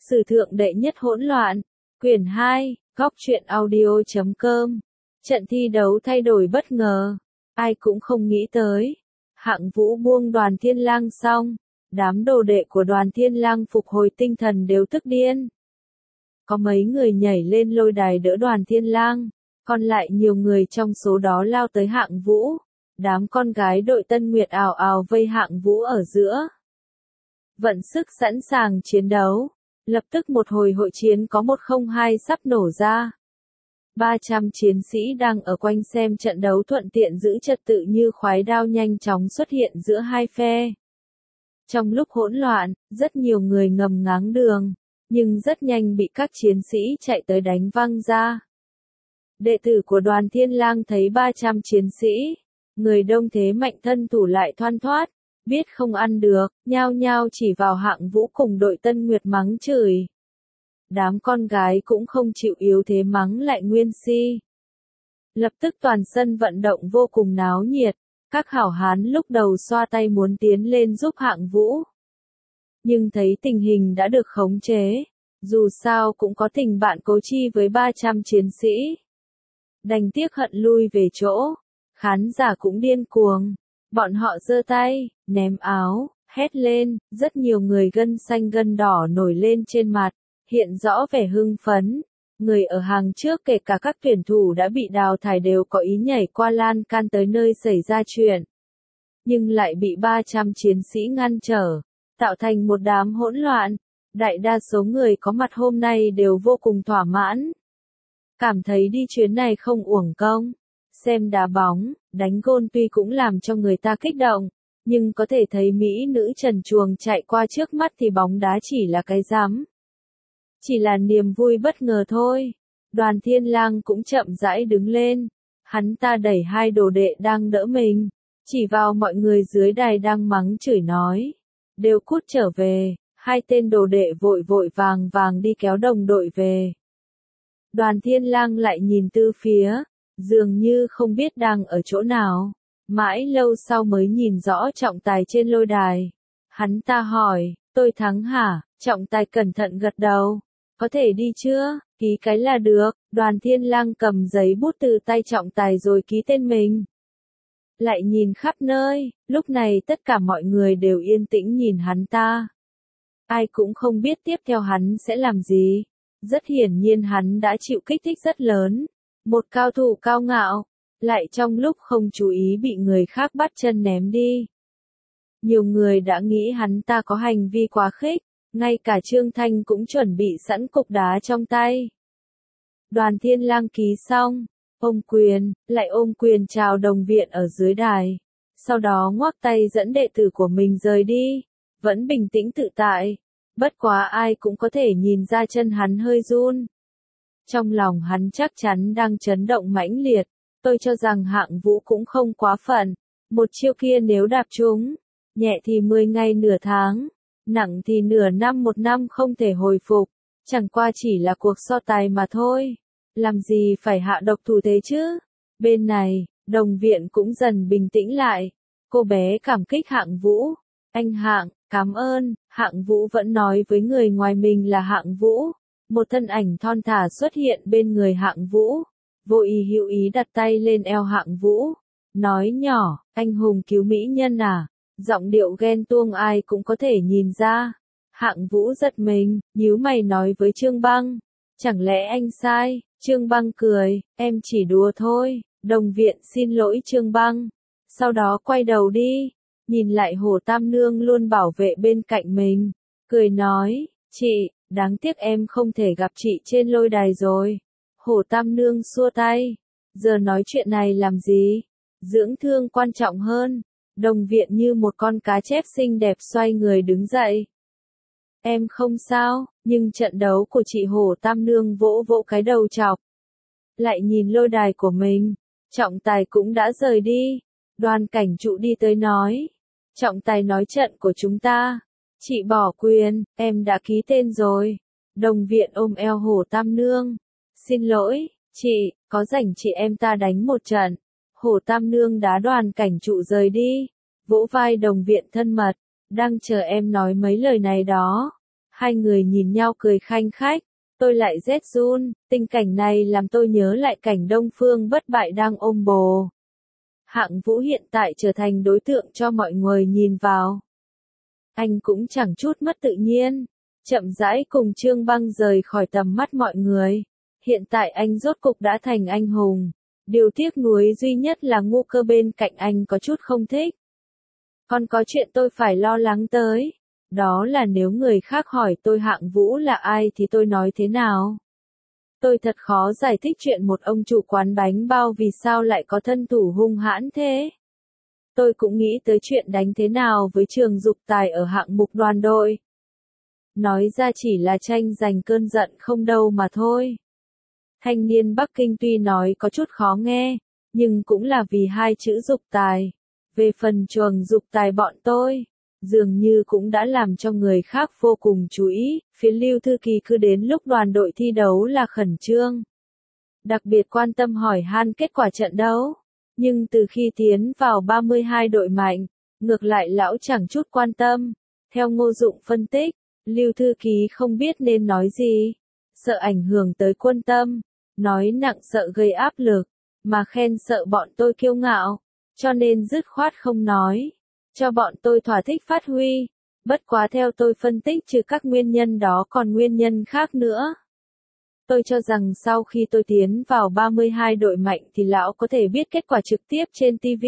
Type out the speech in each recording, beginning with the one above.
Sử thượng đệ nhất hỗn loạn, quyển 2, góc truyện audio.com. Trận thi đấu thay đổi bất ngờ, ai cũng không nghĩ tới. Hạng Vũ buông Đoàn Thiên Lang xong, đám đồ đệ của Đoàn Thiên Lang phục hồi tinh thần đều tức điên. Có mấy người nhảy lên lôi đài đỡ Đoàn Thiên Lang, còn lại nhiều người trong số đó lao tới Hạng Vũ. Đám con gái đội Tân Nguyệt ào ào vây Hạng Vũ ở giữa. Vận sức sẵn sàng chiến đấu. Lập tức một hồi hội chiến có 102 sắp nổ ra. 300 chiến sĩ đang ở quanh xem trận đấu thuận tiện giữ trật tự như khoái đao nhanh chóng xuất hiện giữa hai phe. Trong lúc hỗn loạn, rất nhiều người ngầm ngáng đường, nhưng rất nhanh bị các chiến sĩ chạy tới đánh văng ra. Đệ tử của Đoàn Thiên Lang thấy 300 chiến sĩ, người đông thế mạnh thân thủ lại thoăn thoắt, biết không ăn được, nhao nhao chỉ vào Hạng Vũ cùng đội Tân Nguyệt mắng chửi. Đám con gái cũng không chịu yếu thế mắng lại Nguyên Si. Lập tức toàn sân vận động vô cùng náo nhiệt, các hảo hán lúc đầu xoa tay muốn tiến lên giúp Hạng Vũ. Nhưng thấy tình hình đã được khống chế, dù sao cũng có tình bạn cố chi với 300 chiến sĩ. Đành tiếc hận lui về chỗ, khán giả cũng điên cuồng. Bọn họ giơ tay, ném áo, hét lên, rất nhiều người gân xanh gân đỏ nổi lên trên mặt, hiện rõ vẻ hưng phấn. Người ở hàng trước kể cả các tuyển thủ đã bị đào thải đều có ý nhảy qua lan can tới nơi xảy ra chuyện. Nhưng lại bị 300 chiến sĩ ngăn trở, tạo thành một đám hỗn loạn. Đại đa số người có mặt hôm nay đều vô cùng thỏa mãn. Cảm thấy đi chuyến này không uổng công. Xem đá bóng, đánh gôn tuy cũng làm cho người ta kích động, nhưng có thể thấy mỹ nữ trần truồng chạy qua trước mắt thì bóng đá chỉ là cái rắm. Chỉ là niềm vui bất ngờ thôi. Đoàn Thiên Lang cũng chậm rãi đứng lên. Hắn ta đẩy hai đồ đệ đang đỡ mình, chỉ vào mọi người dưới đài đang mắng chửi nói. Đều cút trở về, hai tên đồ đệ vội vội vàng vàng đi kéo đồng đội về. Đoàn Thiên Lang lại nhìn từ phía, dường như không biết đang ở chỗ nào. Mãi lâu sau mới nhìn rõ trọng tài trên lôi đài. Hắn ta hỏi, tôi thắng hả? Trọng tài cẩn thận gật đầu. Có thể đi chưa? Ký cái là được. Đoàn Thiên Lang cầm giấy bút từ tay trọng tài rồi ký tên mình. Lại nhìn khắp nơi, lúc này tất cả mọi người đều yên tĩnh nhìn hắn ta. Ai cũng không biết tiếp theo hắn sẽ làm gì. Rất hiển nhiên hắn đã chịu kích thích rất lớn. Một cao thủ cao ngạo, lại trong lúc không chú ý bị người khác bắt chân ném đi. Nhiều người đã nghĩ hắn ta có hành vi quá khích, ngay cả Trương Thanh cũng chuẩn bị sẵn cục đá trong tay. Đoàn Thiên Lang ký xong, ôm quyền, lại ôm quyền chào đồng viện ở dưới đài. Sau đó ngoắc tay dẫn đệ tử của mình rời đi, vẫn bình tĩnh tự tại. Bất quá ai cũng có thể nhìn ra chân hắn hơi run. Trong lòng hắn chắc chắn đang chấn động mãnh liệt, tôi cho rằng Hạng Vũ cũng không quá phận. Một chiêu kia nếu đạp trúng, nhẹ thì 10 ngày nửa tháng, nặng thì nửa năm một năm không thể hồi phục, chẳng qua chỉ là cuộc so tài mà thôi. Làm gì phải hạ độc thủ thế chứ? Bên này, đồng viện cũng dần bình tĩnh lại. Cô bé cảm kích Hạng Vũ. Anh Hạng, cảm ơn. Hạng Vũ vẫn nói với người ngoài mình là Hạng Vũ. Một thân ảnh thon thả xuất hiện bên người Hạng Vũ. Vô ý hữu ý đặt tay lên eo Hạng Vũ. Nói nhỏ, anh hùng cứu mỹ nhân à? Giọng điệu ghen tuông ai cũng có thể nhìn ra. Hạng Vũ giật mình, nhíu mày nói với Trương Băng. Chẳng lẽ anh sai? Trương Băng cười, em chỉ đùa thôi. Đồng viện xin lỗi Trương Băng. Sau đó quay đầu đi, nhìn lại Hồ Tam Nương luôn bảo vệ bên cạnh mình. Cười nói, chị, đáng tiếc em không thể gặp chị trên lôi đài rồi. Hồ Tam Nương xua tay. Giờ nói chuyện này làm gì? Dưỡng thương quan trọng hơn. Đồng viện như một con cá chép xinh đẹp xoay người đứng dậy. Em không sao, nhưng trận đấu của chị Hồ Tam Nương vỗ vỗ cái đầu chọc. Lại nhìn lôi đài của mình. Trọng tài cũng đã rời đi. Đoàn cảnh trụ đi tới nói. Trọng tài nói trận của chúng ta. Chị bỏ quyền, em đã ký tên rồi. Đồng viện ôm eo Hồ Tam Nương. Xin lỗi, chị, có rảnh chị em ta đánh một trận. Hồ Tam Nương đá đoàn cảnh trụ rời đi. Vỗ vai đồng viện thân mật. Đang chờ em nói mấy lời này đó. Hai người nhìn nhau cười khanh khách, tôi lại rét run, tình cảnh này làm tôi nhớ lại cảnh Đông Phương Bất Bại đang ôm bồ. Hạng Vũ hiện tại trở thành đối tượng cho mọi người nhìn vào. Anh cũng chẳng chút mất tự nhiên, chậm rãi cùng Trương Băng rời khỏi tầm mắt mọi người. Hiện tại anh rốt cục đã thành anh hùng. Điều tiếc nuối duy nhất là Ngu Cơ bên cạnh anh có chút không thích. Còn có chuyện tôi phải lo lắng tới. Đó là nếu người khác hỏi tôi Hạng Vũ là ai thì tôi nói thế nào? Tôi thật khó giải thích chuyện một ông chủ quán bánh bao vì sao lại có thân thủ hung hãn thế. Tôi cũng nghĩ tới chuyện đánh thế nào với Trường Dục Tài ở hạng mục đoàn đội. Nói ra chỉ là tranh giành cơn giận không đâu mà thôi. Thanh niên Bắc Kinh tuy nói có chút khó nghe, nhưng cũng là vì hai chữ Dục Tài. Về phần Trường Dục Tài bọn tôi, dường như cũng đã làm cho người khác vô cùng chú ý, phía Lưu Thư Kỳ cứ đến lúc đoàn đội thi đấu là khẩn trương. Đặc biệt quan tâm hỏi han kết quả trận đấu. Nhưng từ khi tiến vào 32 đội mạnh, ngược lại lão chẳng chút quan tâm. Theo Ngô Dụng phân tích, Lưu Thư Ký không biết nên nói gì. Sợ ảnh hưởng tới quân tâm, nói nặng sợ gây áp lực, mà khen sợ bọn tôi kiêu ngạo, cho nên dứt khoát không nói. Cho bọn tôi thỏa thích phát huy. Bất quá theo tôi phân tích trừ các nguyên nhân đó còn nguyên nhân khác nữa. Tôi cho rằng sau khi tôi tiến vào 32 đội mạnh thì lão có thể biết kết quả trực tiếp trên TV.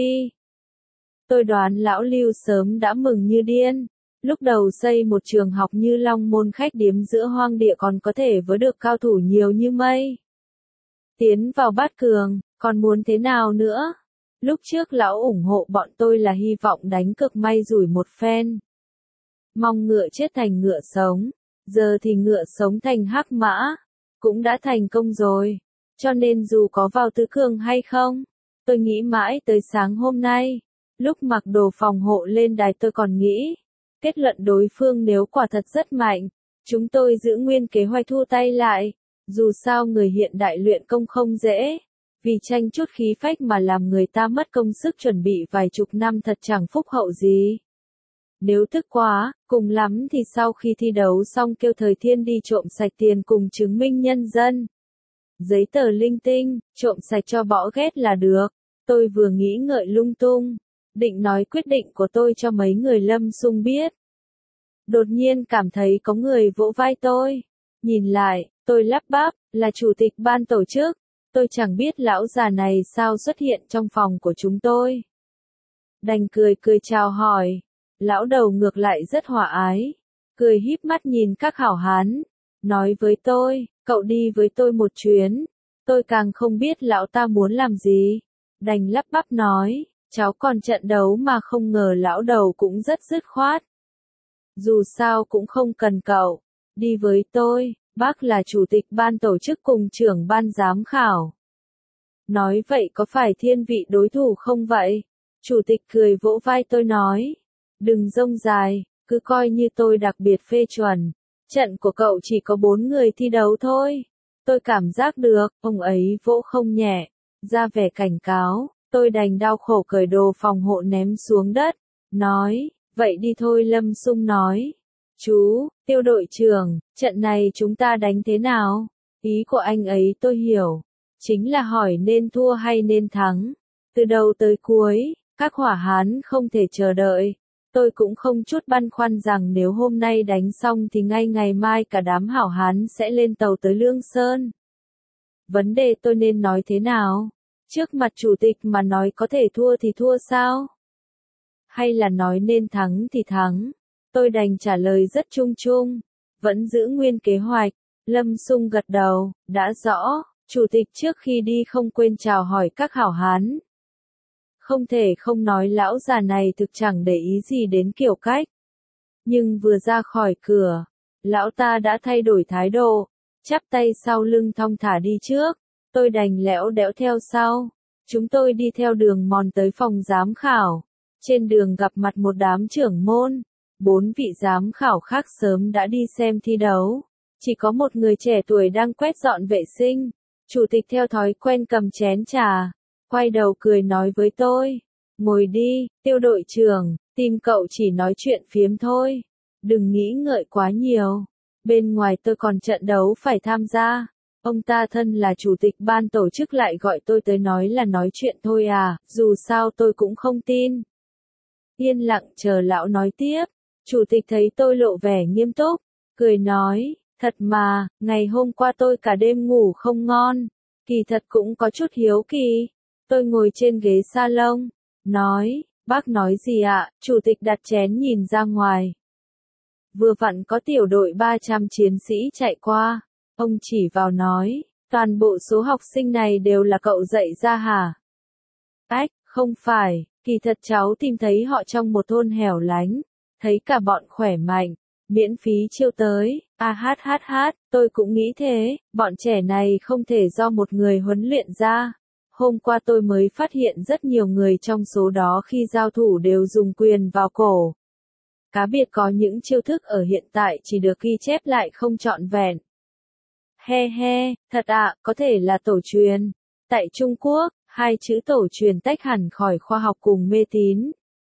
Tôi đoán lão Lưu sớm đã mừng như điên. Lúc đầu xây một trường học như Long Môn khách điếm giữa hoang địa còn có thể với được cao thủ nhiều như mây. Tiến vào bát cường, còn muốn thế nào nữa? Lúc trước lão ủng hộ bọn tôi là hy vọng đánh cực may rủi một phen. Mong ngựa chết thành ngựa sống, giờ thì ngựa sống thành hắc mã. Cũng đã thành công rồi, cho nên dù có vào tứ cường hay không, tôi nghĩ mãi tới sáng hôm nay, lúc mặc đồ phòng hộ lên đài tôi còn nghĩ, kết luận đối phương nếu quả thật rất mạnh, chúng tôi giữ nguyên kế hoạch thu tay lại, dù sao người hiện đại luyện công không dễ, vì tranh chút khí phách mà làm người ta mất công sức chuẩn bị vài chục năm thật chẳng phúc hậu gì. Nếu tức quá, cùng lắm thì sau khi thi đấu xong kêu Thời Thiên đi trộm sạch tiền cùng chứng minh nhân dân. Giấy tờ linh tinh, trộm sạch cho bỏ ghét là được. Tôi vừa nghĩ ngợi lung tung, định nói quyết định của tôi cho mấy người Lâm Xung biết. Đột nhiên cảm thấy có người vỗ vai tôi. Nhìn lại, tôi lắp bắp, là chủ tịch ban tổ chức. Tôi chẳng biết lão già này sao xuất hiện trong phòng của chúng tôi. Đành cười cười chào hỏi. Lão đầu ngược lại rất hòa ái, cười híp mắt nhìn các hảo hán, nói với tôi, cậu đi với tôi một chuyến, tôi càng không biết lão ta muốn làm gì, đành lắp bắp nói, cháu còn trận đấu mà không ngờ lão đầu cũng rất dứt khoát. Dù sao cũng không cần cậu, đi với tôi, bác là chủ tịch ban tổ chức cùng trưởng ban giám khảo. Nói vậy có phải thiên vị đối thủ không vậy? Chủ tịch cười vỗ vai tôi nói. Đừng rông dài, cứ coi như tôi đặc biệt phê chuẩn. Trận của cậu chỉ có 4 người thi đấu thôi. Tôi cảm giác được, ông ấy vỗ không nhẹ. Ra vẻ cảnh cáo, tôi đành đau khổ cởi đồ phòng hộ ném xuống đất. Nói, vậy đi thôi Lâm Xung nói. Chú, Tiêu đội trưởng, trận này chúng ta đánh thế nào? Ý của anh ấy tôi hiểu. Chính là hỏi nên thua hay nên thắng. Từ đầu tới cuối, các hỏa hán không thể chờ đợi. Tôi cũng không chút băn khoăn rằng nếu hôm nay đánh xong thì ngay ngày mai cả đám hảo hán sẽ lên tàu tới Lương Sơn. Vấn đề tôi nên nói thế nào? Trước mặt chủ tịch mà nói có thể thua thì thua sao? Hay là nói nên thắng thì thắng? Tôi đành trả lời rất chung chung, vẫn giữ nguyên kế hoạch. Lâm Xung gật đầu, đã rõ, chủ tịch trước khi đi không quên chào hỏi các hảo hán. Không thể không nói lão già này thực chẳng để ý gì đến kiểu cách. Nhưng vừa ra khỏi cửa, lão ta đã thay đổi thái độ, chắp tay sau lưng thong thả đi trước, tôi đành lẽo đẽo theo sau. Chúng tôi đi theo đường mòn tới phòng giám khảo, trên đường gặp mặt một đám trưởng môn, 4 vị giám khảo khác sớm đã đi xem thi đấu, chỉ có một người trẻ tuổi đang quét dọn vệ sinh, chủ tịch theo thói quen cầm chén trà. Quay đầu cười nói với tôi, ngồi đi, Tiêu đội trưởng, tìm cậu chỉ nói chuyện phiếm thôi, đừng nghĩ ngợi quá nhiều. Bên ngoài tôi còn trận đấu phải tham gia. Ông ta thân là chủ tịch ban tổ chức lại gọi tôi tới nói là nói chuyện thôi à, dù sao tôi cũng không tin. Yên lặng chờ lão nói tiếp. Chủ tịch thấy tôi lộ vẻ nghiêm túc, cười nói, thật mà, ngày hôm qua tôi cả đêm ngủ không ngon. Kỳ thật cũng có chút hiếu kỳ. Tôi ngồi trên ghế salon, nói, bác nói gì ạ? Chủ tịch đặt chén nhìn ra ngoài. Vừa vặn có tiểu đội 300 chiến sĩ chạy qua. Ông chỉ vào nói, toàn bộ số học sinh này đều là cậu dạy ra hả? Ách, không phải, kỳ thật cháu tìm thấy họ trong một thôn hẻo lánh. Thấy cả bọn khỏe mạnh, miễn phí chiêu tới, tôi cũng nghĩ thế, bọn trẻ này không thể do một người huấn luyện ra. Hôm qua tôi mới phát hiện rất nhiều người trong số đó khi giao thủ đều dùng quyền vào cổ. Cá biệt có những chiêu thức ở hiện tại chỉ được ghi chép lại không trọn vẹn. He he, thật ạ, có thể là tổ truyền. Tại Trung Quốc, hai chữ tổ truyền tách hẳn khỏi khoa học cùng mê tín.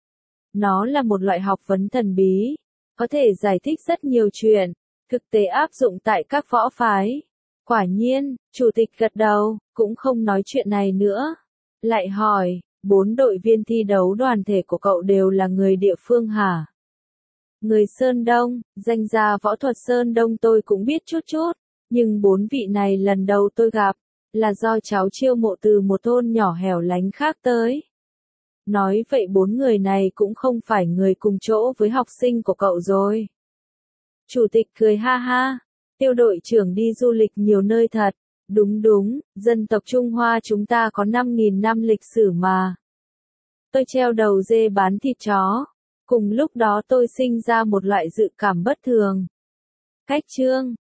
Nó là một loại học vấn thần bí, có thể giải thích rất nhiều chuyện, thực tế áp dụng tại các võ phái. Quả nhiên, chủ tịch gật đầu, cũng không nói chuyện này nữa. Lại hỏi, 4 đội viên thi đấu đoàn thể của cậu đều là người địa phương hả? Người Sơn Đông, danh gia võ thuật Sơn Đông tôi cũng biết chút chút, nhưng 4 vị này lần đầu tôi gặp, là do cháu chiêu mộ từ một thôn nhỏ hẻo lánh khác tới. Nói vậy 4 người này cũng không phải người cùng chỗ với học sinh của cậu rồi. Chủ tịch cười ha ha, Tiêu đội trưởng đi du lịch nhiều nơi thật. Đúng đúng, dân tộc Trung Hoa chúng ta có 5.000 năm lịch sử mà. Tôi treo đầu dê bán thịt chó. Cùng lúc đó tôi sinh ra một loại dự cảm bất thường. Cách chương